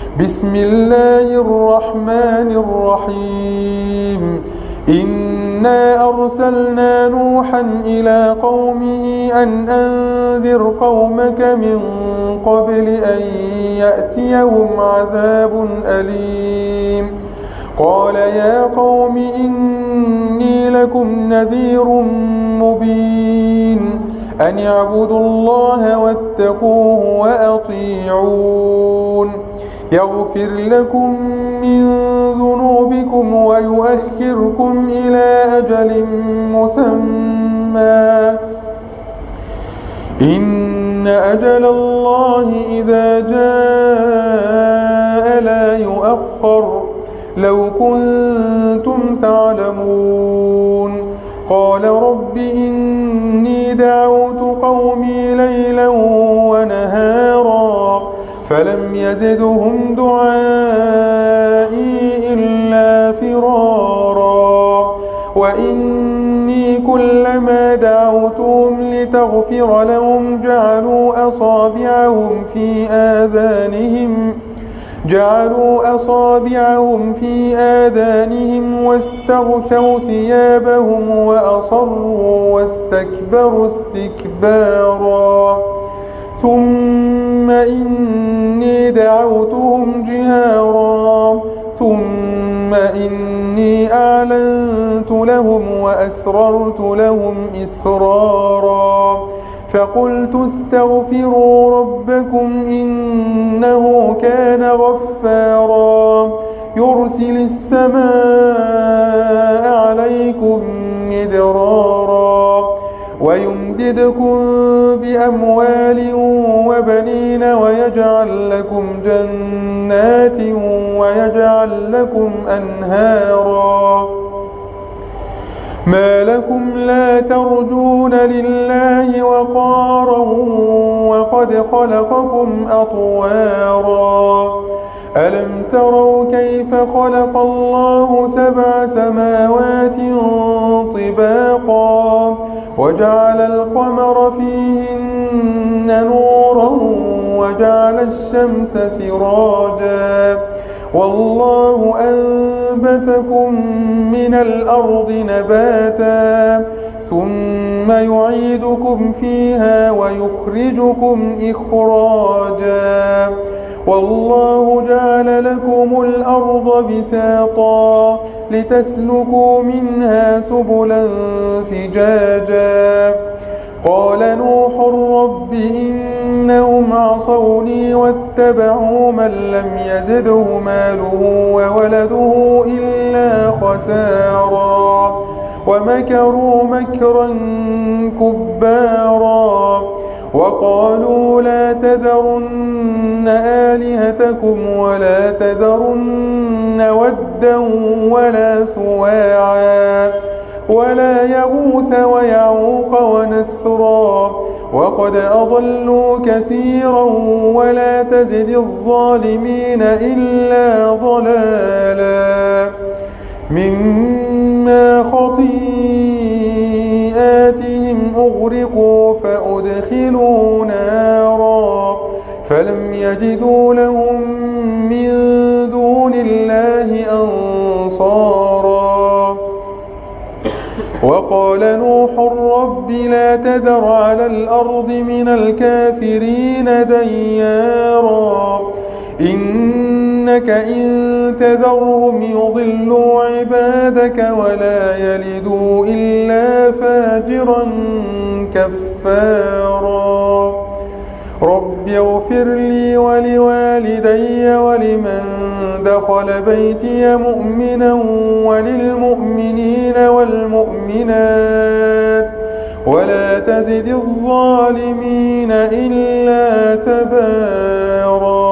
بسم الله الرحمن الرحيم إنا أرسلنا نوحا إلى قومه أن أنذر قومك من قبل أن يأتيهم عذاب أليم قال يا قوم إني لكم نذير مبين أن اعبدوا الله واتقوه وأطيعون يغفر لكم من ذنوبكم ويؤخركم إلى أجل مسمى إن أجل الله إذا جاء لا يؤخر لو كنتم تعلمون قال رب إني دعوت قومي ليلا ونهارا فلم يزدهم دعائي إلا فرارا وإني كلما دعوتهم لتغفر لهم جعلوا أصابعهم في آذانهم واستغشوا ثيابهم وأصروا واستكبروا استكبارا ثم إني دعوتهم جهارا ثم إني أعلنت لهم وأسررت لهم إسرارا فقلت استغفروا ربكم إنه كان غفارا يرسل السماء عليكم مدرارا ويمددكم بأموال وبنين ويجعل لكم جنات ويجعل لكم أنهارا ما لكم لا ترجون لله وقارا وقد خلقكم أطوارا ألم تروا كيف خلق الله 7 سماوات طباقا وجعل القمر فيهن نورا وجعل الشمس سراجا والله أنبتكم من الأرض نباتا ثم يعيدكم فيها ويخرجكم إخراجا والله جعل لكم الأرض بساطا لتسلكوا منها سبلا فجاجا قال نوح رب إنهم عصوني واتبعوا من لم يزده ماله وولده إلا خسارا ومكروا مكرا كبارا وقالوا لا تذرن آلهتكم ولا تذرن ودا ولا سواعا ولا يغوث ويعوق ونسرا وقد أضلوا كثيرا ولا تزد الظالمين إلا ضلالا مما خطيئاتهم أغرقوا فأدخلوا نارا فلم يجدوا لهم من دون الله أنصارا وقال نوح رب لا تذر على الأرض من الكافرين ديارا إنك إن تذرهم يضلوا عبادك ولا يلدوا إلا فاجرا كفارا رب اغفر لي ولوالدي ولمن دخل بيتي مؤمنا وللمؤمنين والمؤمنات ولا تزد الظالمين إلا تبارا